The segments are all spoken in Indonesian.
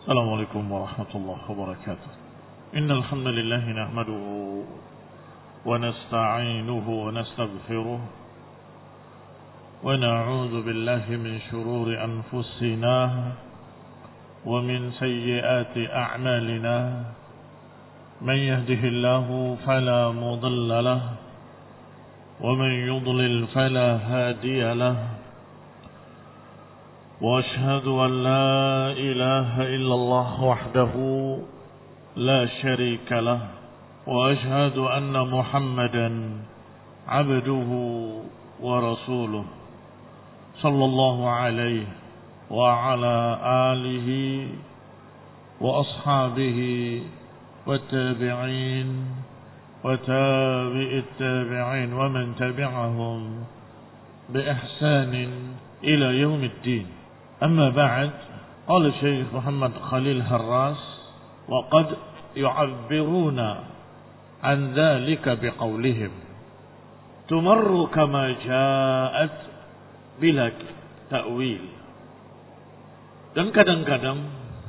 السلام عليكم ورحمة الله وبركاته. إن الحمد لله نحمده ونستعينه ونستغفره ونعوذ بالله من شرور أنفسنا ومن سيئات أعمالنا. من يهده الله فلا مضل له ومن يضلل فلا هادي له. وأشهد أن لا إله إلا الله وحده لا شريك له وأشهد أن محمدا عبده ورسوله صلى الله عليه وعلى آله وأصحابه والتابعين وتابع التابعين ومن تبعهم بإحسان إلى يوم الدين. أما بعد، قال الشيخ محمد خليل هراس: وقد يعبرون عن ذلك بقولهم تمر كما جاءت بلا تأويل. Dan kadang-kadang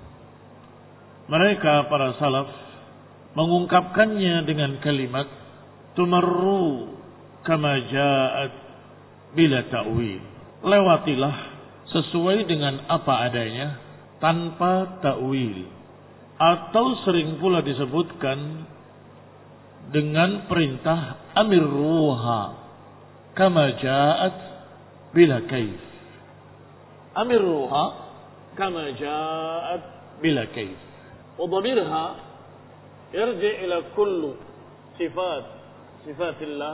mereka para salaf mengungkapkannya dengan kalimat tumarru kama ja'at bila ta'wil. Lewatilah sesuai dengan apa adanya tanpa ta'wil. Atau sering pula disebutkan dengan perintah amirruha kama ja'at bila kaif. Amirruha kama ja'at bila kaif. Wa dhamirha yarji' ila kullu sifatillah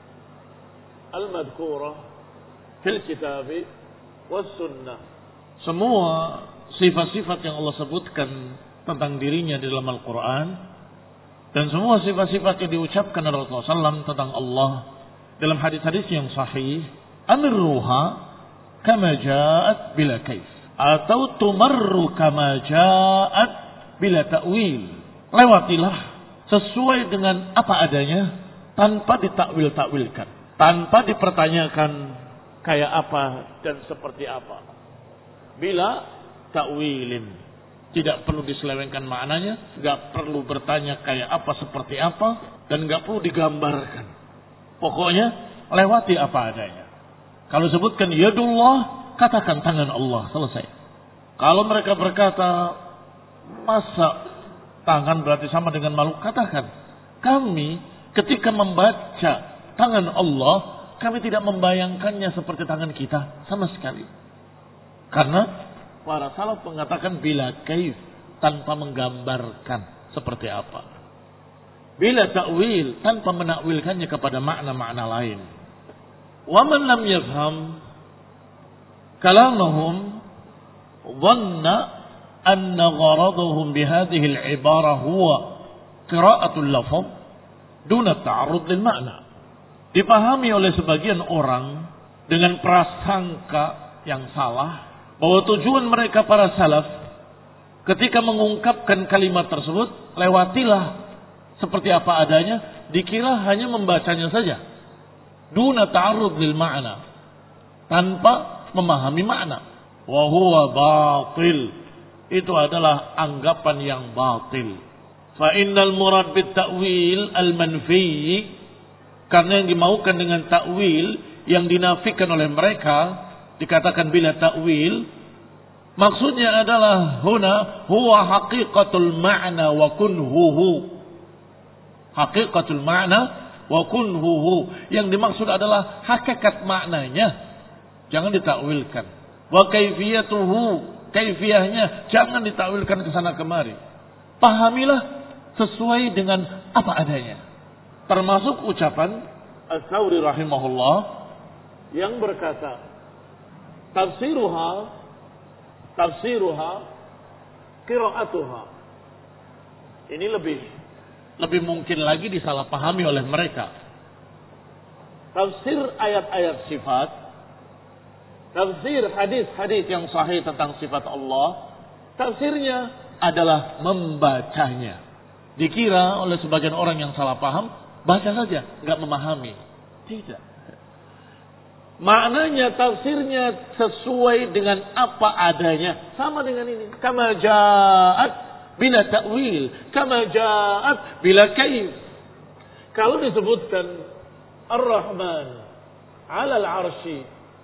al-madhkura fil kitab was sunnah. Semua sifat-sifat yang Allah sebutkan tentang dirinya di dalam Al-Quran dan semua sifat-sifat yang diucapkan oleh Rasulullah SAW tentang Allah dalam hadis-hadis yang sahih, amirruha kama ja'at bila kaif, atau tumarru kama ja'at bila ta'wil. Lewatilah sesuai dengan apa adanya tanpa ditakwil-takwilkan, tanpa dipertanyakan kayak apa dan seperti apa. Bila ta'wilin, tidak perlu diselewengkan maknanya, enggak perlu bertanya kayak apa seperti apa, dan enggak perlu digambarkan. Pokoknya lewati apa adanya. Kalau sebutkan yadullah, katakan tangan Allah, selesai. Kalau mereka berkata masa tangan berarti sama dengan makhluk, katakan kami ketika membaca tangan Allah, kami tidak membayangkannya seperti tangan kita sama sekali. Karena para salaf mengatakan bila kaif, tanpa menggambarkan seperti apa. Bila ta'wil, tanpa menakwilkannya kepada makna-makna lain. Wa man lam yafham kalamahum dhanna anna gharaduhum bihadhihi al-ibara huwa qira'atul lafz duna ta'arrud lil ma'na. Dipahami oleh sebagian orang dengan prasangka yang salah bahwa tujuan mereka para salaf ketika mengungkapkan kalimat tersebut, lewatilah seperti apa adanya, dikira hanya membacanya saja, duna ta'arrud lil ma'na, tanpa memahami makna. Wa huwa batil. Itu adalah anggapan yang batil. Fa innal murad bit ta'wil al manfi, karena yang dimaukan dengan ta'wil yang dinafikan oleh mereka, dikatakan bila ta'wil, maksudnya adalah huna huwa haqiqatul ma'na wa kunhuhu. Haqiqatul ma'na wa kunhuhu, yang dimaksud adalah hakikat maknanya, jangan ditakwilkan. Wa kaifiyatuhu, kaifiyahnya jangan ditakwilkan ke sana kemari. Pahamilah sesuai dengan apa adanya. Termasuk ucapan As-Sawri rahimahullah yang berkata tafsiruha qira'atuha. Ini lebih mungkin lagi disalahpahami oleh mereka. Tafsir ayat-ayat sifat, tafsir hadis-hadis yang sahih tentang sifat Allah, tafsirnya adalah membacanya. Dikira oleh sebagian orang yang salah paham, baca saja, enggak memahami. Tidak. Maknanya, tafsirnya sesuai dengan apa adanya. Sama dengan ini. Kama ja'at bila ta'wil. Kama ja'at bila kaif. Kalau disebutkan Ar-Rahman 'alal 'arsy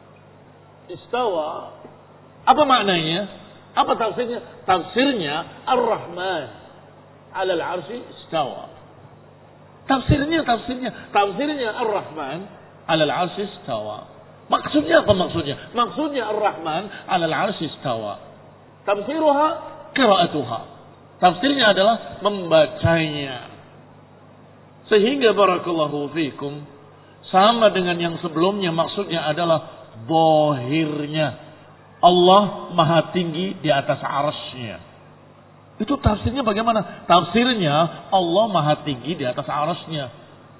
istawa, apa maknanya? Apa tafsirnya? Tafsirnya Ar-Rahman 'alal 'arsy istawa. Tafsirnya Ar-Rahman 'alal 'arsy istawa. Maksudnya apa maksudnya? Maksudnya Ar-Rahman 'alal 'arsy istawa. Tafsiruha qira'atuha. Tafsirnya adalah membacanya. Sehingga barakallahu fikum sama dengan yang sebelumnya, maksudnya adalah zahirnya. Allah Maha tinggi di atas arsy-Nya. Itu tafsirnya bagaimana? Tafsirnya Allah Maha tinggi di atas arsy-Nya.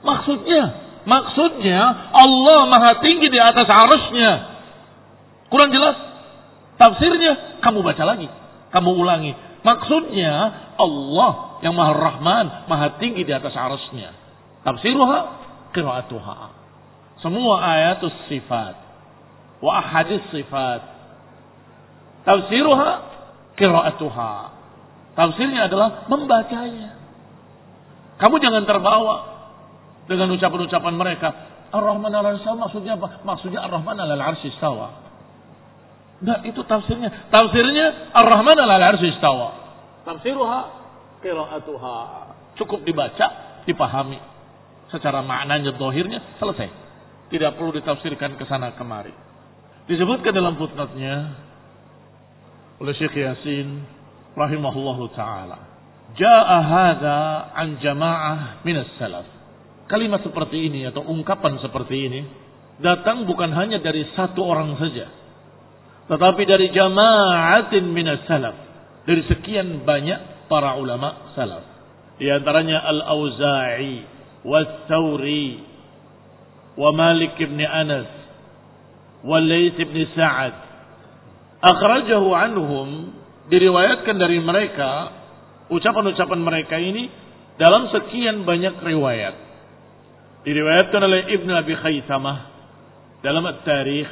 Maksudnya Allah Maha tinggi di atas arsy-Nya. Kurang jelas? Tafsirnya kamu baca lagi, kamu ulangi. Maksudnya Allah yang Maha Rahman, Maha tinggi di atas arsy-Nya. Tafsiruha qira'atuha. Semua ayatus sifat wa ahadits sifat. Tafsiruha qira'atuha. Tafsirnya adalah membacanya. Kamu jangan terbawa dengan ucapan-ucapan mereka. Ar-Rahman 'alal 'arsy istawa maksudnya apa? Maksudnya Ar-Rahman 'alal 'arsy istawa. Nah, itu tafsirnya. Tafsirnya Ar-Rahman 'alal 'arsy istawa. Tafsiruha qira'atuha. Cukup dibaca, dipahami secara maknanya, zahirnya, selesai. Tidak perlu ditafsirkan ke sana kemari. Disebutkan dalam footnote-nya oleh Syekh Yasin rahimahullahu taala, jaa hadza an jamaah minas salaf. Kalimat seperti ini atau ungkapan seperti ini datang bukan hanya dari satu orang saja, tetapi dari jama'atin minas salaf, dari sekian banyak para ulama salaf. Di antaranya Al-Auza'i, Was-Tsauri, wa Malik bin Anas, wa Laits bin Sa'ad. Akhrajahu anhum, diriwayatkan dari mereka ucapan-ucapan mereka ini dalam sekian banyak riwayat. Diriwayatkan oleh Ibn Abi Khaythamah dalam At-Tarikh,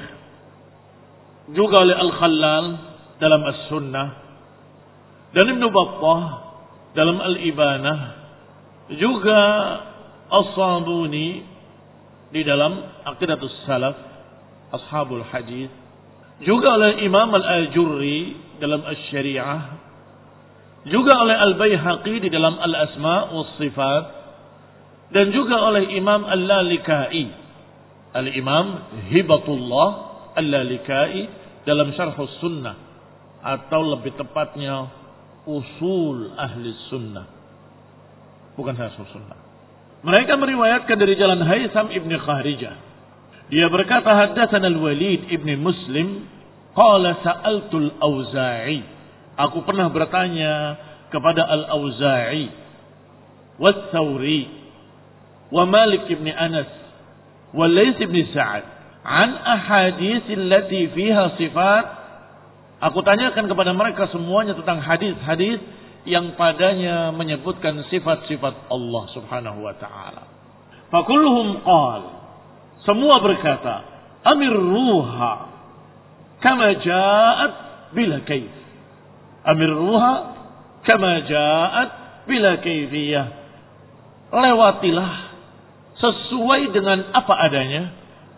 juga oleh Al-Khallal dalam As-Sunnah, dan Ibn Battah dalam Al-Ibanah, juga As-Sabuni di dalam Aqidatus Salaf Ashabul Hadis, juga oleh Imam Al-Ajurri dalam Asy-Syari'ah, juga oleh Al-Baihaqi di dalam Al-Asma' was Sifat, dan juga oleh Imam Al-Lalikai, Al-Imam Hibatullah Al-Lalikai dalam Syarhus Sunnah, atau lebih tepatnya Usul Ahli Sunnah, bukan Syarhus Sunnah. Mereka meriwayatkan dari jalan Haitsam ibn Kharijah. Dia berkata, haddatsana Al-Walid ibn Muslim qala sa'altul Auza'i. Aku pernah bertanya kepada Al-Auza'i, Was-Tsauri, wa Malik ibn Anas, wa Laits ibn Sa'ad an ahadits allati fiha sifat. Aku tanyakan kepada mereka semuanya tentang hadis-hadis yang padanya menyebutkan sifat-sifat Allah Subhanahu wa taala. Fakulluhum qala, semua berkata, amirruha kama ja'at bila kaif. Amirruha kama ja'at bila kaifiyah. Lewatilah sesuai dengan apa adanya,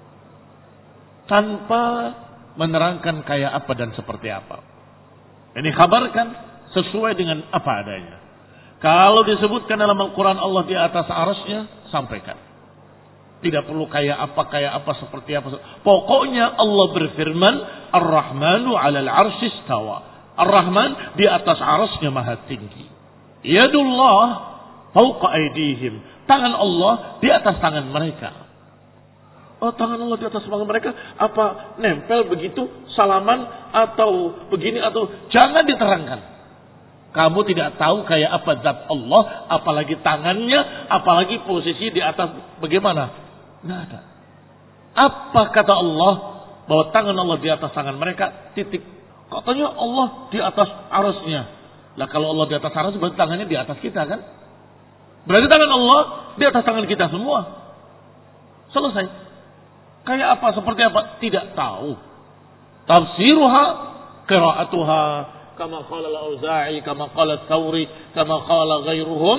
tanpa menerangkan kayak apa dan seperti apa. Ini kabarkan sesuai dengan apa adanya. Kalau disebutkan dalam Al-Quran Allah di atas arsy-Nya, sampaikan. Tidak perlu kayak apa, seperti apa. Pokoknya Allah berfirman, Ar-Rahmanu 'alal 'arsy istawa. Ar-Rahman di atas arsy-Nya Maha tinggi. Yadullah fawqa aydihim. Tangan Allah di atas tangan mereka. Oh, tangan Allah di atas tangan mereka, apa nempel begitu, salaman atau begini, atau jangan diterangkan. Kamu tidak tahu kayak apa zat Allah, apalagi tangannya, apalagi posisi di atas bagaimana. Nggak ada. Apa kata Allah bahwa tangan Allah di atas tangan mereka, titik. Katanya Allah di atas arsy-Nya. Lah kalau Allah di atas arsy, berarti tangannya di atas kita kan? Berarti tangan Allah di atas tangan kita semua. Selesai. Kayak apa, seperti apa? Tidak tahu. Tafsiruha, qira'atuha, kama qala al-Auza'i, kama qala al-Thawri, kama qala ghairuhum,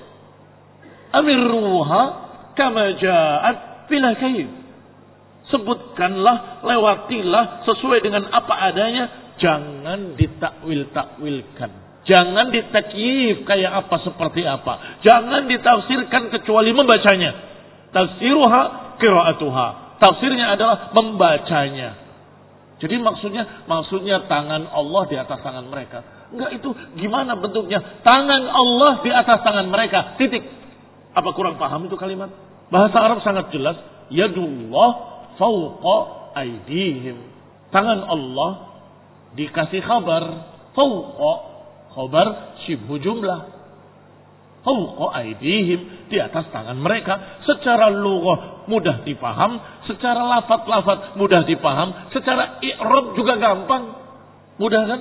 amirruha kama ja'at bila kayf. Sebutkanlah, lewatilah sesuai dengan apa adanya, jangan ditakwil-takwilkan. Jangan ditakyif kayak apa seperti apa. Jangan ditafsirkan kecuali membacanya. Tafsiruha qira'atuha. Tafsirnya adalah membacanya. Jadi maksudnya tangan Allah di atas tangan mereka. Enggak, itu gimana bentuknya? Tangan Allah di atas tangan mereka. Titik. Apa kurang paham itu kalimat? Bahasa Arab sangat jelas. Yadullah fawqa aydihim. Tangan Allah dikasih khabar. Fawqa. Khabar syibhu jumlah. Fawqa aydihim, di atas tangan mereka. Secara lughah mudah dipaham, secara lafaz-lafaz mudah dipaham, secara i'rab juga gampang. Mudah kan?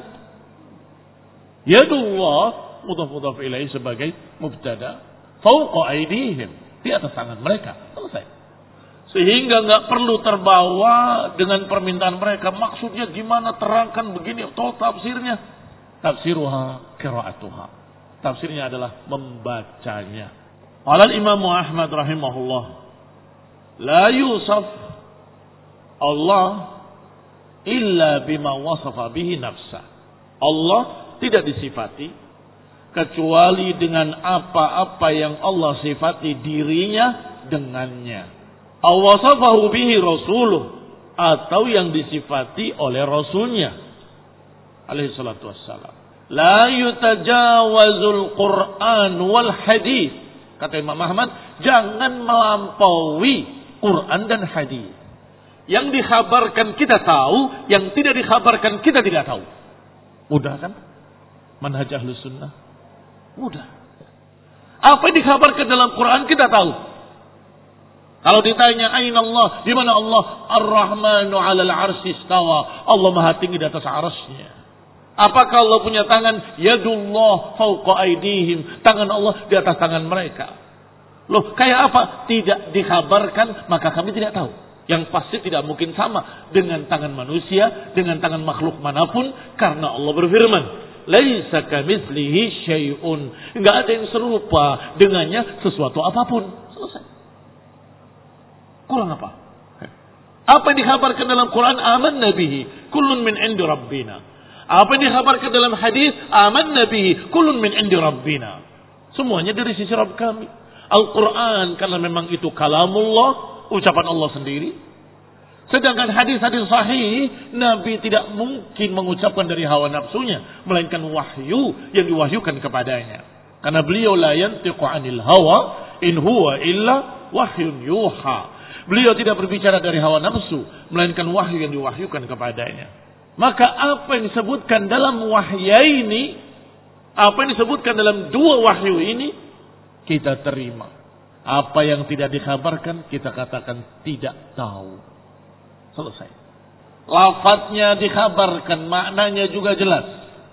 Yadullah mudhaf ilaih sebagai mubtada. Fawqa aydihim, di atas tangan mereka. Selesai. Sehingga enggak perlu terbawa dengan permintaan mereka. Maksudnya gimana, terangkan begini, tol tafsirnya. Tafsiruha qira'atuha. Tafsirnya adalah membacanya. Qala Imam Ahmad rahimahullah, la yusaf Allah illa bima wasafa bihi nafsa. Allah tidak disifati kecuali dengan apa-apa yang Allah sifati dirinya dengannya. Aw wasafahu bihi rasuluh, atau yang disifati oleh rasulnya alaihi salatu wassalam. La yutajawazul Quran wal hadis. Kata Imam Ahmad, jangan melampaui Quran dan hadis. Yang dikhabarkan kita tahu, yang tidak dikhabarkan kita tidak tahu. Mudah kan? Manhaj Ahlus Sunnah. Mudah. Apa yang dikhabarkan dalam Quran kita tahu. Kalau ditanya aina Allah, di mana Allah? Ar-Rahmanu 'alal 'arsy istawa. Allah Maha tinggi di atas 'arsy-Nya. Apakah Allah punya tangan? Yadullah fawqa aydihim. Tangan Allah di atas tangan mereka. Loh, kayak apa? Tidak dikhabarkan, maka kami tidak tahu. Yang pasti tidak mungkin sama dengan tangan manusia, dengan tangan makhluk manapun, karena Allah berfirman, laisa kamitslihi syai'un. Enggak ada yang serupa dengannya sesuatu apapun. Selesai. Kurang apa? Apa yang dikhabarkan dalam Quran? Amanna bihi kullun min 'indi rabbina. Apa yang dikhabarkan dalam hadis? Amanna bihi kullun min 'indi rabbina. Semuanya dari sisi Rabb kami. Al-Quran karena memang itu kalamullah, ucapan Allah sendiri. Sedangkan hadis-hadis sahih, Nabi tidak mungkin mengucapkan dari hawa nafsunya, melainkan wahyu yang diwahyukan kepadanya. Karena beliau la yantiqu 'anil hawa in huwa illa wahyun yuha. Beliau tidak berbicara dari hawa nafsu, melainkan wahyu yang diwahyukan kepadanya. Maka apa yang disebutkan dalam wahyaini, apa yang disebutkan dalam dua wahyu ini, kita terima. Apa yang tidak dikhabarkan, kita katakan tidak tahu. Selesai. Lafadznya dikhabarkan, maknanya juga jelas.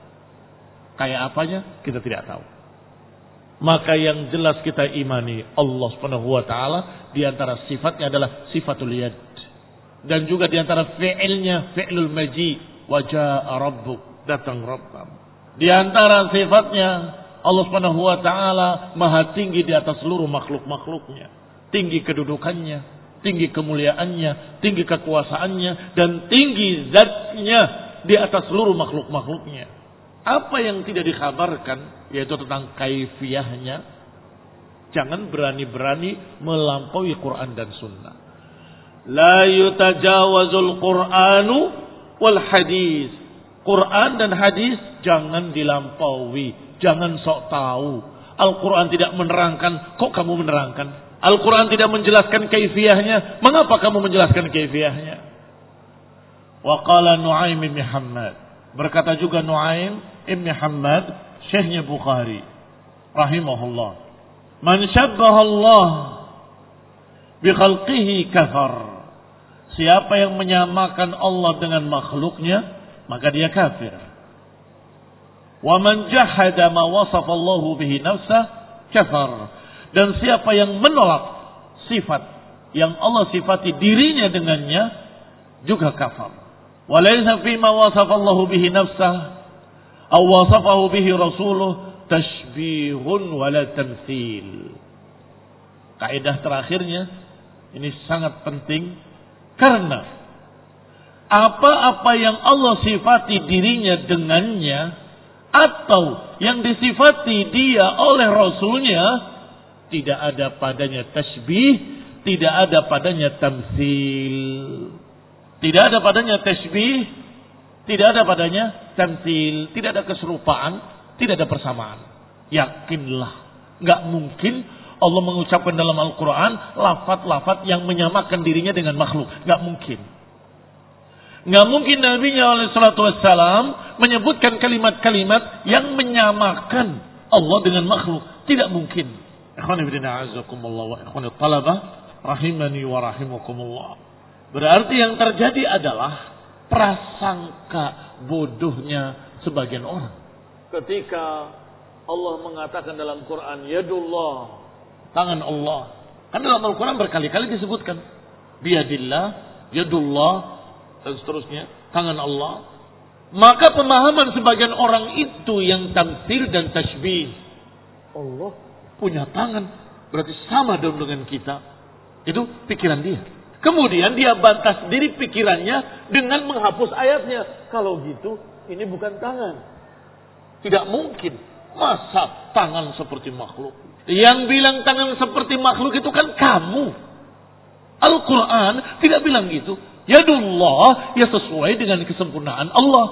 Kayak apanya, kita tidak tahu. Maka yang jelas kita imani, Allah Subhanahu wa taala di antara sifatnya adalah sifatul yad. Dan juga di antara fi'ilnya fi'lul maji. Wajah Rabbuk, datang Rabbam. Di antara sifatnya Allah Subhanahu wa taala maha tinggi di atas seluruh makhluk-makhluknya. Tinggi kedudukannya, tinggi kemuliaannya, tinggi kekuasaannya, dan tinggi zatnya di atas seluruh makhluk-makhluknya. Apa yang tidak dikhabarkan, yaitu tentang kaifiyahnya, jangan berani-berani melampaui Quran dan Sunnah. La yutajawazul Quranu wal hadis. Quran dan hadis jangan dilampaui, jangan sok tahu. Al-Quran tidak menerangkan, kok kamu menerangkan? Al-Quran tidak menjelaskan kaifiyahnya, mengapa kamu menjelaskan kaifiyahnya? Wa qala Nu'aim bin Muhammad, berkata juga Nu'aim ibn Muhammad, syekhnya Bukhari rahimahullah, man syabbaha Allah bi khalqihi kafar. Siapa yang menyamakan Allah dengan makhluknya, maka dia kafir. Wa man jahada ma wasafa Allah bihi nafsah kafar. Dan siapa yang menolak sifat yang Allah sifati dirinya dengannya juga kafar. Walaysa fima wasafallahu bihi nafsah aw wasafahu bihi rasuluh tashbihun wala tamtsil. Kaidah terakhirnya ini sangat penting karena apa-apa yang Allah sifati dirinya dengannya atau yang disifati dia oleh Rasulnya tidak ada padanya tashbih, tidak ada padanya tamtsil. Tidak ada padanya tashbih, tidak ada padanya tamtsil, tidak ada keserupaan, tidak ada persamaan. Yakinlah, nggak mungkin Allah mengucapkan dalam Al-Quran lafaz-lafaz yang menyamakan dirinya dengan makhluk. Nggak mungkin. Nggak mungkin Nabi-Nya SAW menyebutkan kalimat-kalimat yang menyamakan Allah dengan makhluk. Tidak mungkin. Ikhwani fillah a'azzakumullah wa ikhwani talabah rahimani wa rahimakumullah. Berarti yang terjadi adalah prasangka bodohnya sebagian orang. Ketika Allah mengatakan dalam Quran, Yadullah, tangan Allah. Kan dalam Al-Quran berkali-kali disebutkan. Biyadillah, Yadullah, dan seterusnya. Tangan Allah. Maka pemahaman sebagian orang itu yang tamtsil dan tashbih. Allah punya tangan. Berarti sama dong dengan kita. Itu pikiran dia. Kemudian dia bantah sendiri pikirannya dengan menghapus ayatnya. Kalau gitu, ini bukan tangan. Tidak mungkin. Masa tangan seperti makhluk? Yang bilang tangan seperti makhluk itu kan kamu. Al-Quran tidak bilang gitu. Yadullah ya sesuai dengan kesempurnaan Allah.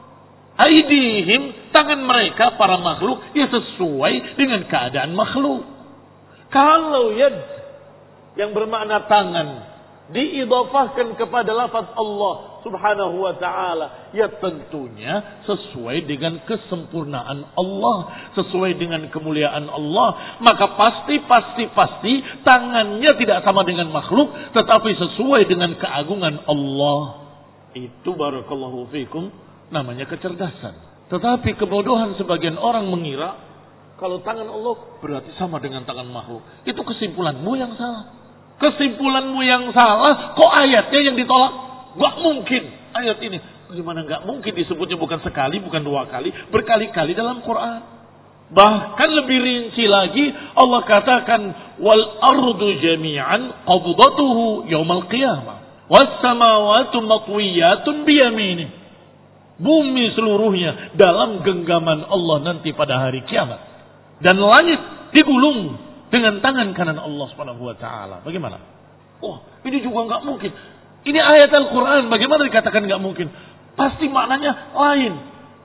Aidihim, tangan mereka para makhluk ya sesuai dengan keadaan makhluk. Kalau yad yang bermakna tangan diidhafahkan kepada lafaz Allah subhanahu wa ta'ala, ya tentunya sesuai dengan kesempurnaan Allah, sesuai dengan kemuliaan Allah. Maka pasti tangannya tidak sama dengan makhluk, tetapi sesuai dengan keagungan Allah. Itu barakallahu fikum namanya kecerdasan. Tetapi kebodohan sebagian orang mengira kalau tangan Allah berarti sama dengan tangan makhluk. Itu kesimpulanmu yang salah. Kesimpulanmu yang salah, kok ayatnya yang ditolak? Gak mungkin ayat ini. Gimana gak mungkin disebutnya bukan sekali, bukan dua kali, berkali-kali dalam Quran. Bahkan lebih rinci lagi, Allah katakan, wal ardu jami'an qabdatuhu yaumal qiyamah. Was samawatu matwiyatun biyaminih. Bumi seluruhnya dalam genggaman Allah nanti pada hari kiamat. Dan langit digulung dengan tangan kanan Allah Subhanahu wa taala. Bagaimana? Oh, ini juga enggak mungkin. Ini ayat Al-Qur'an, bagaimana dikatakan enggak mungkin? Pasti maknanya lain.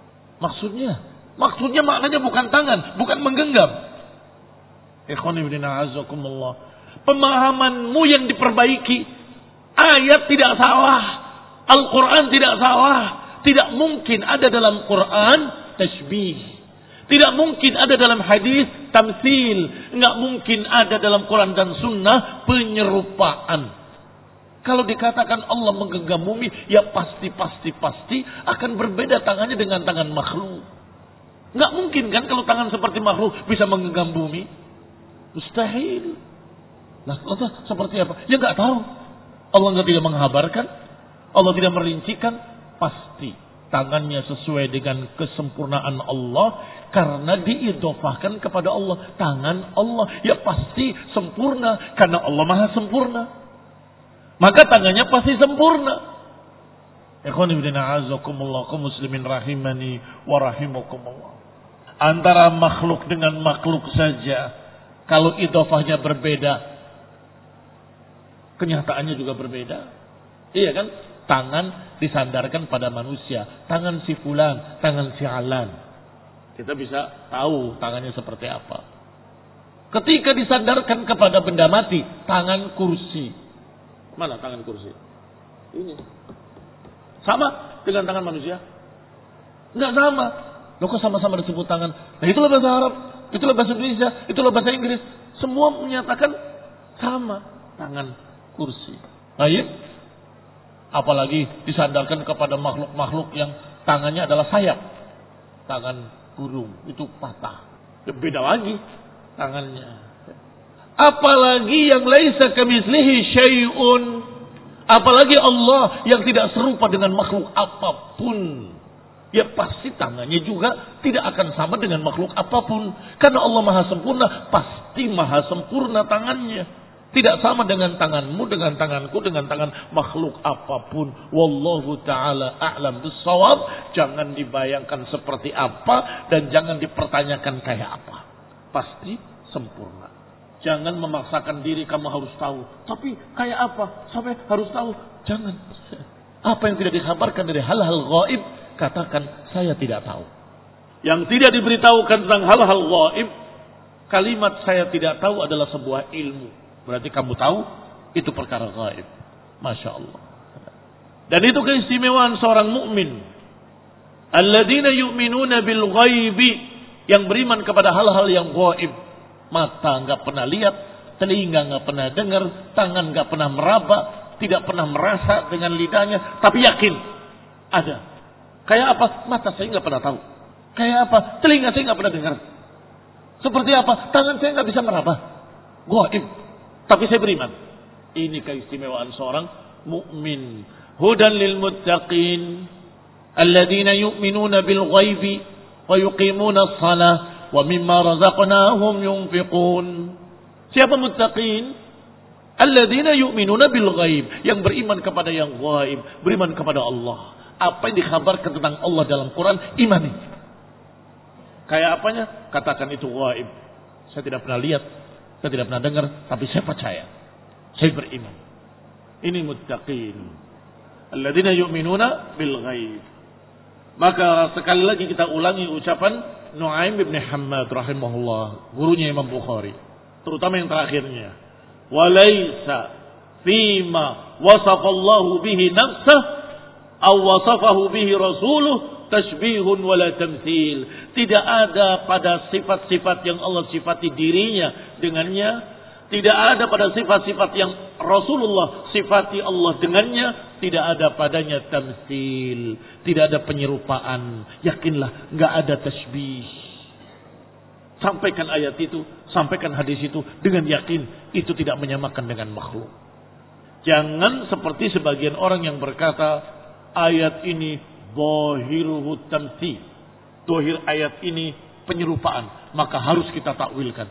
Maksudnya maknanya bukan tangan, bukan menggenggam. Ikhwani fillah azakumullah. Pemahamanmu yang diperbaiki. Ayat tidak salah, Al-Qur'an tidak salah. Tidak mungkin ada dalam Quran tashbih. Tidak mungkin ada dalam hadis tamtsil. Enggak mungkin ada dalam Quran dan Sunnah penyerupaan. Kalau dikatakan Allah menggenggam bumi, ya pasti akan berbeda tangannya dengan tangan makhluk. Enggak mungkin kan kalau tangan seperti makhluk bisa menggenggam bumi. Mustahil. Nah, Allah seperti apa? Ya enggak tahu. Allah enggak tidak menghabarkan. Allah tidak merincikan. Pasti tangannya sesuai dengan kesempurnaan Allah karena diidhofahkan kepada Allah. Tangan Allah ya pasti sempurna karena Allah Maha sempurna. Maka tangannya pasti sempurna. Ikhwan ibn a'azakumullah kaum muslimin rahimani wa rahimakumullah. Antara makhluk dengan makhluk saja kalau idhofahnya berbeda, kenyataannya juga berbeda. Iya kan? Tangan disandarkan pada manusia. Tangan si fulan, tangan si alan. Kita bisa tahu tangannya seperti apa. Ketika disandarkan kepada benda mati, tangan kursi. Mana tangan kursi? Ini. Sama dengan tangan manusia? Enggak sama. Loh kok sama-sama disebut tangan? Nah itulah bahasa Arab, itulah bahasa Indonesia, itulah bahasa Inggris. Semua menyatakan sama tangan kursi. Baik. Apalagi disandarkan kepada makhluk-makhluk yang tangannya adalah sayap. Tangan burung itu patah. Beda lagi tangannya. Apalagi yang laisa kamitslihi syai'un. Apalagi Allah yang tidak serupa dengan makhluk apapun. Ya pasti tangannya juga tidak akan sama dengan makhluk apapun. Karena Allah maha sempurna, pasti maha sempurna tangannya. Tidak sama dengan tanganmu, dengan tanganku, dengan tangan makhluk apapun. Wallahu ta'ala a'lam bissawab. Jangan dibayangkan seperti apa dan jangan dipertanyakan kayak apa. Pasti sempurna. Jangan memaksakan diri kamu harus tahu. Tapi kayak apa? Sampai harus tahu. Jangan. Apa yang tidak dikabarkan dari hal-hal gaib, katakan saya tidak tahu. Yang tidak diberitahukan tentang hal-hal gaib, kalimat saya tidak tahu adalah sebuah ilmu. Berarti kamu tahu itu perkara gaib. Masya Allah. Dan itu keistimewaan seorang mukmin. Alladzina yu'minuna bil ghaibi, yang beriman kepada hal-hal yang gaib. Mata nggak pernah lihat, telinga nggak pernah dengar, tangan nggak pernah meraba, tidak pernah merasa dengan lidahnya, tapi yakin ada. Kayak apa? Mata saya nggak pernah tahu. Kayak apa? Telinga saya nggak pernah dengar. Seperti apa? Tangan saya nggak bisa meraba. Gaib. Tapi saya beriman. Ini keistimewaan seorang mukmin. Hudan lil muttaqin alladzina yu'minuna bil ghaibi wa yuqimuna as-shalah wa mimma razaqnahum yunfiqun. Siapa muttaqin? Alladzina yu'minuna bil ghaib, yang beriman kepada yang ghaib, beriman kepada Allah. Apa yang dikhabarkan tentang Allah dalam Quran, imani. Kayak apanya? Katakan itu ghaib. Saya tidak pernah lihat, saya tidak pernah dengar, tapi saya percaya. Saya beriman. Ini muttaqin. Alladzina yu'minuna bil ghaib. Maka sekali lagi kita ulangi ucapan Nu'aim bin Hammad rahimahullah, gurunya Imam Bukhari, terutama yang terakhirnya. Walaysa fima wasafallahu bihi nafsah aw wasafahu bihi rasuluh tashbihun wala tamthil. Tidak ada pada sifat-sifat yang Allah sifati dirinya dengannya, tidak ada pada sifat-sifat yang Rasulullah sifati Allah dengannya, tidak ada padanya tamtsil, tidak ada penyerupaan. Yakinlah, nggak ada tasbih. Sampaikan ayat itu, sampaikan hadis itu dengan yakin, itu tidak menyamakan dengan makhluk. Jangan seperti sebagian orang yang berkata, ayat ini zahiruhu tamtsil, zahir ayat ini penyerupaan, maka harus kita takwilkan.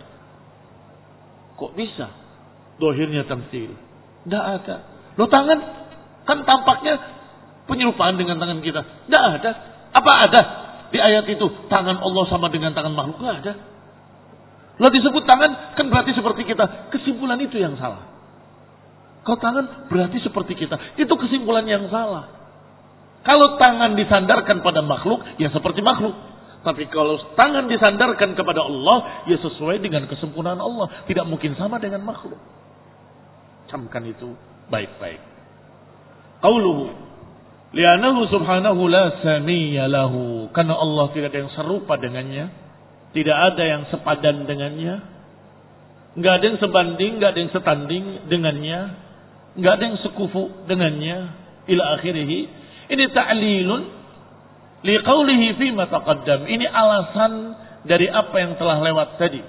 Kok bisa zahirnya tamtsil? Tidak ada. Lo tangan kan tampaknya penyerupaan dengan tangan kita. Tidak ada. Apa ada di ayat itu tangan Allah sama dengan tangan makhluk? Tidak ada. Lo disebut tangan kan berarti seperti kita. Kesimpulan itu yang salah. Kalau tangan berarti seperti kita. Itu kesimpulan yang salah. Kalau tangan disandarkan pada makhluk, ya seperti makhluk. Tapi kalau tangan disandarkan kepada Allah, ya sesuai dengan kesempurnaan Allah. Tidak mungkin sama dengan makhluk. Camkan itu baik-baik. Qauluhu li'annahu subhanahu la samiyya lahu, karena Allah tidak ada yang serupa dengannya, tidak ada yang sepadan dengannya, enggak ada yang sebanding, enggak ada yang setanding dengannya, enggak ada yang sekufu dengannya ila akhirih. Ini ta'lilun liqaulihi fi ma taqaddam. Ini alasan dari apa yang telah lewat tadi.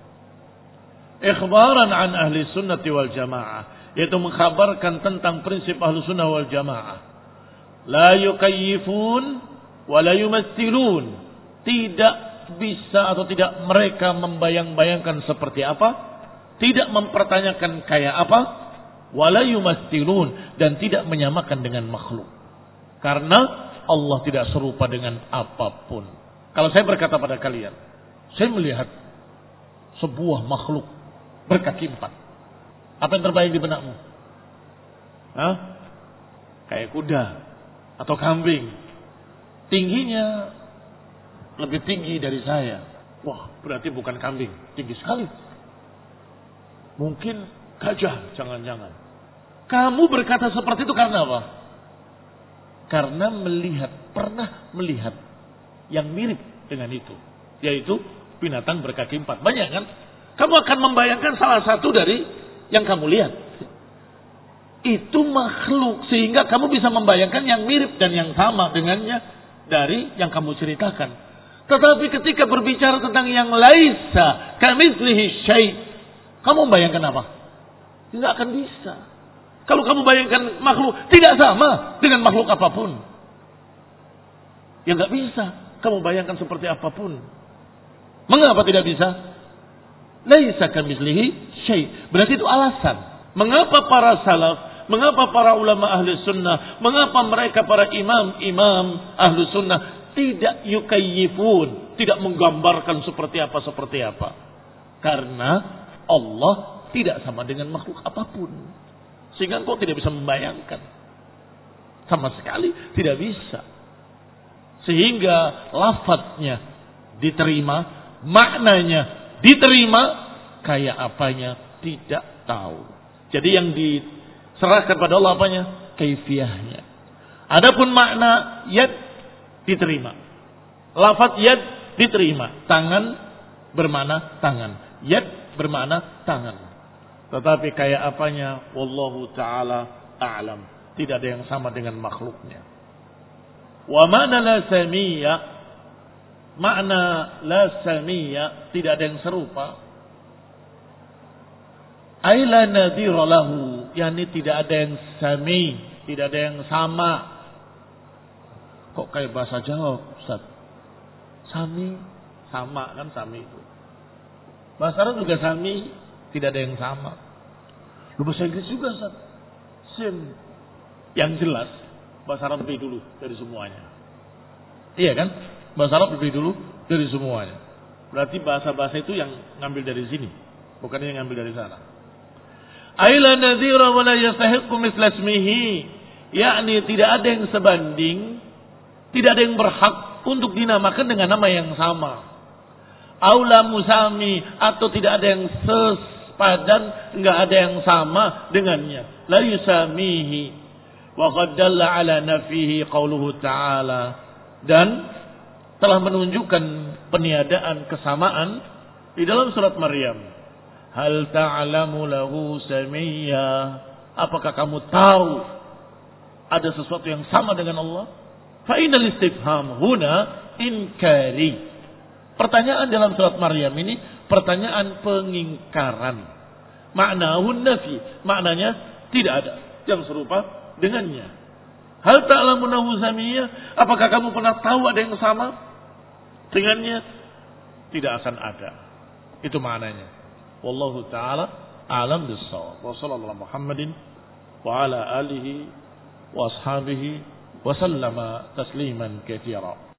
Ikhbaran an ahli sunnati wal jamaah, yaitu mengkhabarkan tentang prinsip ahli sunnah wal jamaah. La yukayyifun wa la yumassilun. Tidak bisa atau tidak mereka membayang-bayangkan seperti apa, tidak mempertanyakan kayak apa, wa la yumassilun, dan tidak menyamakan dengan makhluk. Karena Allah tidak serupa dengan apapun. Kalau saya berkata pada kalian, saya melihat sebuah makhluk berkaki 4. Apa yang terbayang di benakmu? Hah? Kayak kuda atau kambing. Tingginya lebih tinggi dari saya. Wah, berarti bukan kambing, tinggi sekali. Mungkin gajah, jangan-jangan. Kamu berkata seperti itu karena apa? Karena pernah melihat yang mirip dengan itu, yaitu binatang berkaki 4. Banyak kan? Kamu akan membayangkan salah satu dari yang kamu lihat. Itu makhluk, sehingga kamu bisa membayangkan yang mirip dan yang sama dengannya dari yang kamu ceritakan. Tetapi ketika berbicara tentang yang laisa kamitslihi syai', Kamu bayangkan apa? Tidak akan bisa. Kalau kamu bayangkan makhluk tidak sama dengan makhluk apapun. Ya nggak bisa. Kamu bayangkan seperti apapun. Mengapa tidak bisa? Laisa kamitslihi syai'. Berarti itu alasan. Mengapa para salaf, mengapa para ulama ahli sunnah, mengapa mereka para imam ahli sunnah tidak yukayyifun, tidak menggambarkan seperti apa. Karena Allah tidak sama dengan makhluk apapun. Sehingga engkau tidak bisa membayangkan. Sama sekali tidak bisa. Sehingga lafadznya diterima, maknanya diterima, kayak apanya tidak tahu. Jadi yang diserahkan pada Allah apanya? Kaifiyahnya. Adapun makna yad diterima. Lafadz yad diterima. Tangan bermakna tangan. Yad bermakna tangan. Tetapi kayak apanya? Wallahu ta'ala a'lam. Tidak ada yang sama dengan makhluknya. Wa makna la samiyya. Makna la samiyya. Tidak ada yang serupa. Ay la nadhira lahu. Yani tidak ada yang sami. Tidak ada yang sama. Kok kayak bahasa Jawa, Ustaz? Sami. Sama kan sami itu. Bahasa Arab juga sami. Tidak ada yang sama. Lu bahasa Inggris juga, Ustaz. Same. Yang jelas, bahasa Arab lebih dulu dari semuanya. Iya kan? Bahasa Arab lebih dulu dari semuanya. Berarti bahasa-bahasa itu yang ngambil dari sini. Bukan yang ngambil dari sana. Aila nadhira wa la yastahiqqu mithla ismihi. Yakni tidak ada yang sebanding. Tidak ada yang berhak untuk dinamakan dengan nama yang sama. Aula musami. Atau tidak ada yang sepadan, enggak ada yang sama dengannya. La yusamihi wa qad dalla ala nafihi qauluhu ta'ala. Dan telah menunjukkan peniadaan kesamaan di dalam surat Maryam. Hal ta'lamu lahu samiyya. Apakah kamu tahu ada sesuatu yang sama dengan Allah? Fa inal istifham huna inkari. Pertanyaan dalam surat Maryam ini pertanyaan pengingkaran. Ma'nahun nafi. Maknanya tidak ada yang serupa dengannya. Hal ta'lamu lahu samiyya. Apakah kamu pernah tahu ada yang sama dengannya? Tidak akan ada. Itu maknanya. Wallahu ta'ala a'lam bis-shawab. Wa sallallahu Muhammadin wa ala alihi wa ashabihi wa sallama tasliman katsira.